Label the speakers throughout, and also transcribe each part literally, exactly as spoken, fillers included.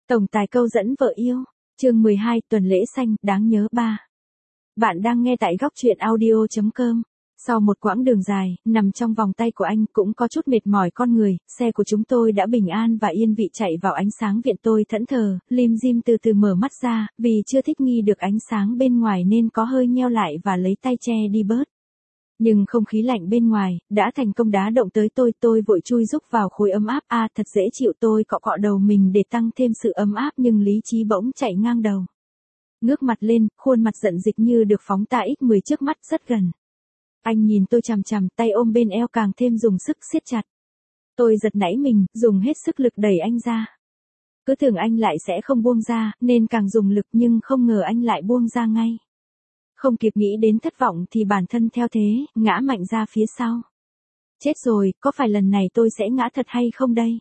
Speaker 1: Tổng tài câu dẫn vợ yêu, chương mười hai, tuần lễ xanh, đáng nhớ ba. Bạn đang nghe tại góc truyện audio chấm com. Sau một quãng đường dài, nằm trong vòng tay của anh cũng có chút mệt mỏi con người, xe của chúng tôi đã bình an và yên vị chạy vào ánh sáng viện. Tôi thẫn thờ, lim dim từ từ mở mắt ra, vì chưa thích nghi được ánh sáng bên ngoài nên có hơi nheo lại và lấy tay che đi bớt. Nhưng không khí lạnh bên ngoài, đã thành công đá động tới tôi, tôi vội chui rúc vào khối ấm áp, à thật dễ chịu. Tôi cọ cọ đầu mình để tăng thêm sự ấm áp nhưng lý trí bỗng chạy ngang đầu. Ngước mặt lên, khuôn mặt giận dịch như được phóng ta ích mười trước mắt rất gần. Anh nhìn tôi chằm chằm, tay ôm bên eo càng thêm dùng sức siết chặt. Tôi giật nảy mình, dùng hết sức lực đẩy anh ra. Cứ tưởng anh lại sẽ không buông ra, nên càng dùng lực nhưng không ngờ anh lại buông ra ngay. Không kịp nghĩ đến thất vọng thì bản thân theo thế, ngã mạnh ra phía sau. Chết rồi, có phải lần này tôi sẽ ngã thật hay không đây?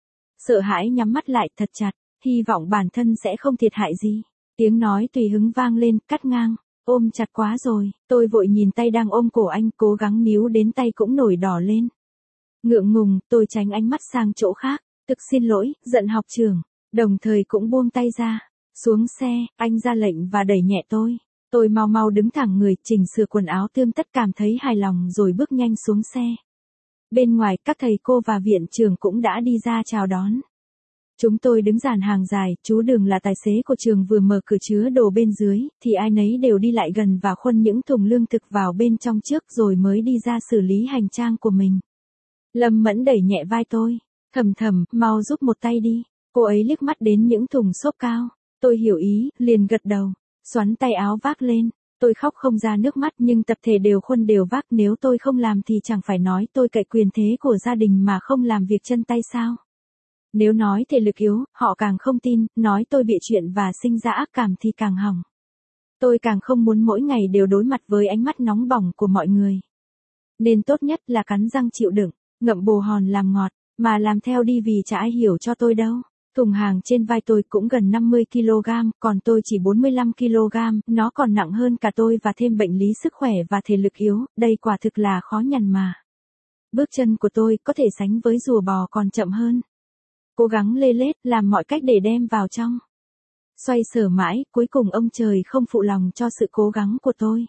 Speaker 1: Sợ hãi nhắm mắt lại thật chặt, hy vọng bản thân sẽ không thiệt hại gì. Tiếng nói tùy hứng vang lên, cắt ngang. Ôm chặt quá rồi, tôi vội nhìn tay đang ôm cổ anh, cố gắng níu đến tay cũng nổi đỏ lên. Ngượng ngùng, tôi tránh ánh mắt sang chỗ khác, thực xin lỗi, giận học trưởng, đồng thời cũng buông tay ra. Xuống xe, anh ra lệnh và đẩy nhẹ tôi. Tôi mau mau đứng thẳng người, chỉnh sửa quần áo tươm tất, cảm thấy hài lòng rồi bước nhanh xuống xe. Bên ngoài, các thầy cô và viện trưởng cũng đã đi ra chào đón. Chúng tôi đứng dàn hàng dài, chú Đường là tài xế của trường vừa mở cửa chứa đồ bên dưới, thì ai nấy đều đi lại gần và khuân những thùng lương thực vào bên trong trước rồi mới đi ra xử lý hành trang của mình. Lâm Mẫn đẩy nhẹ vai tôi, thầm thầm, mau giúp một tay đi. Cô ấy liếc mắt đến những thùng xốp cao. Tôi hiểu ý, liền gật đầu, xoắn tay áo vác lên. Tôi khóc không ra nước mắt nhưng tập thể đều khuân đều vác, nếu tôi không làm thì chẳng phải nói tôi cậy quyền thế của gia đình mà không làm việc chân tay sao. Nếu nói thể lực yếu, họ càng không tin, nói tôi bịa chuyện và sinh ra ác cảm thì càng hỏng. Tôi càng không muốn mỗi ngày đều đối mặt với ánh mắt nóng bỏng của mọi người. Nên tốt nhất là cắn răng chịu đựng, ngậm bồ hòn làm ngọt, mà làm theo đi vì chả ai hiểu cho tôi đâu. Thùng hàng trên vai tôi cũng gần năm mươi ki lô gam, còn tôi chỉ bốn mươi lăm ki lô gam, nó còn nặng hơn cả tôi và thêm bệnh lý sức khỏe và thể lực yếu, đây quả thực là khó nhằn mà. Bước chân của tôi có thể sánh với rùa bò còn chậm hơn. Cố gắng lê lết, làm mọi cách để đem vào trong. Xoay sở mãi, cuối cùng ông trời không phụ lòng cho sự cố gắng của tôi.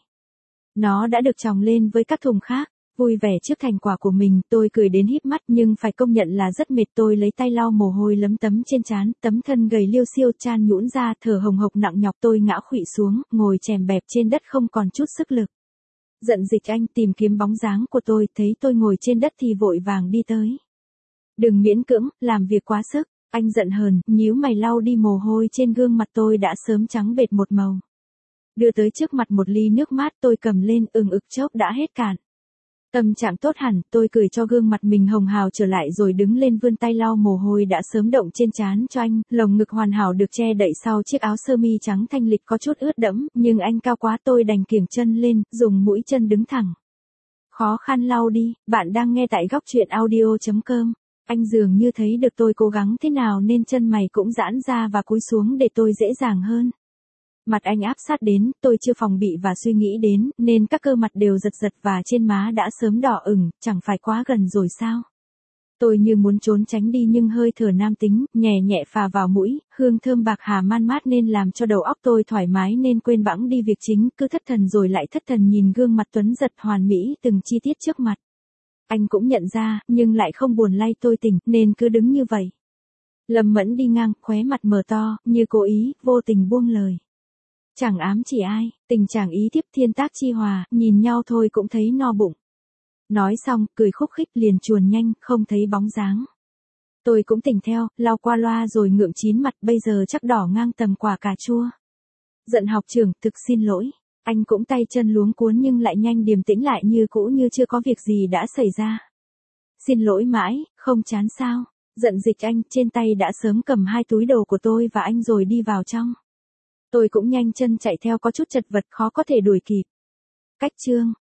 Speaker 1: Nó đã được chồng lên với các thùng khác. Vui vẻ trước thành quả của mình, tôi cười đến híp mắt nhưng phải công nhận là rất mệt. Tôi lấy tay lau mồ hôi lấm tấm trên trán, tấm thân gầy liêu xiêu chan nhũn ra, thở hồng hộc nặng nhọc. Tôi ngã khuỵu xuống, ngồi chèm bẹp trên đất không còn chút sức lực. Giận dịch anh tìm kiếm bóng dáng của tôi, thấy tôi ngồi trên đất thì vội vàng đi tới. Đừng miễn cưỡng, làm việc quá sức. Anh giận hờn, nhíu mày lau đi mồ hôi trên gương mặt tôi đã sớm trắng bệt một màu. Đưa tới trước mặt một ly nước mát, tôi cầm lên, ừng ực chốc đã hết cạn. Tâm trạng tốt hẳn, tôi cười cho gương mặt mình hồng hào trở lại rồi đứng lên vươn tay lau mồ hôi đã sớm động trên trán cho anh. Lồng ngực hoàn hảo được che đậy sau chiếc áo sơ mi trắng thanh lịch có chút ướt đẫm, nhưng anh cao quá tôi đành kiểng chân lên, dùng mũi chân đứng thẳng. Khó khăn lau đi, bạn đang nghe tại góc truyện audio chấm com. Anh dường như thấy được tôi cố gắng thế nào nên chân mày cũng giãn ra và cúi xuống để tôi dễ dàng hơn. Mặt anh áp sát đến, tôi chưa phòng bị và suy nghĩ đến, nên các cơ mặt đều giật giật và trên má đã sớm đỏ ửng, chẳng phải quá gần rồi sao? Tôi như muốn trốn tránh đi nhưng hơi thở nam tính, nhẹ nhẹ phà vào mũi, hương thơm bạc hà man mát nên làm cho đầu óc tôi thoải mái nên quên bẵng đi việc chính, cứ thất thần rồi lại thất thần nhìn gương mặt tuấn giật hoàn mỹ từng chi tiết trước mặt. Anh cũng nhận ra, nhưng lại không buồn lay tôi tỉnh, nên cứ đứng như vậy. Lâm Mẫn đi ngang, khóe mặt mở to, như cố ý, vô tình buông lời. Chẳng ám chỉ ai, tình trạng ý thiếp thiên tác chi hòa, nhìn nhau thôi cũng thấy no bụng. Nói xong, cười khúc khích liền chuồn nhanh, không thấy bóng dáng. Tôi cũng tỉnh theo, lau qua loa rồi ngượng chín mặt, bây giờ chắc đỏ ngang tầm quả cà chua. Giận học trưởng, thực xin lỗi. Anh cũng tay chân luống cuốn nhưng lại nhanh điềm tĩnh lại như cũ như chưa có việc gì đã xảy ra. Xin lỗi mãi, không chán sao? Giận dịch anh, trên tay đã sớm cầm hai túi đồ của tôi và anh rồi đi vào trong. Tôi cũng nhanh chân chạy theo có chút chật vật khó có thể đuổi kịp. Cách chương,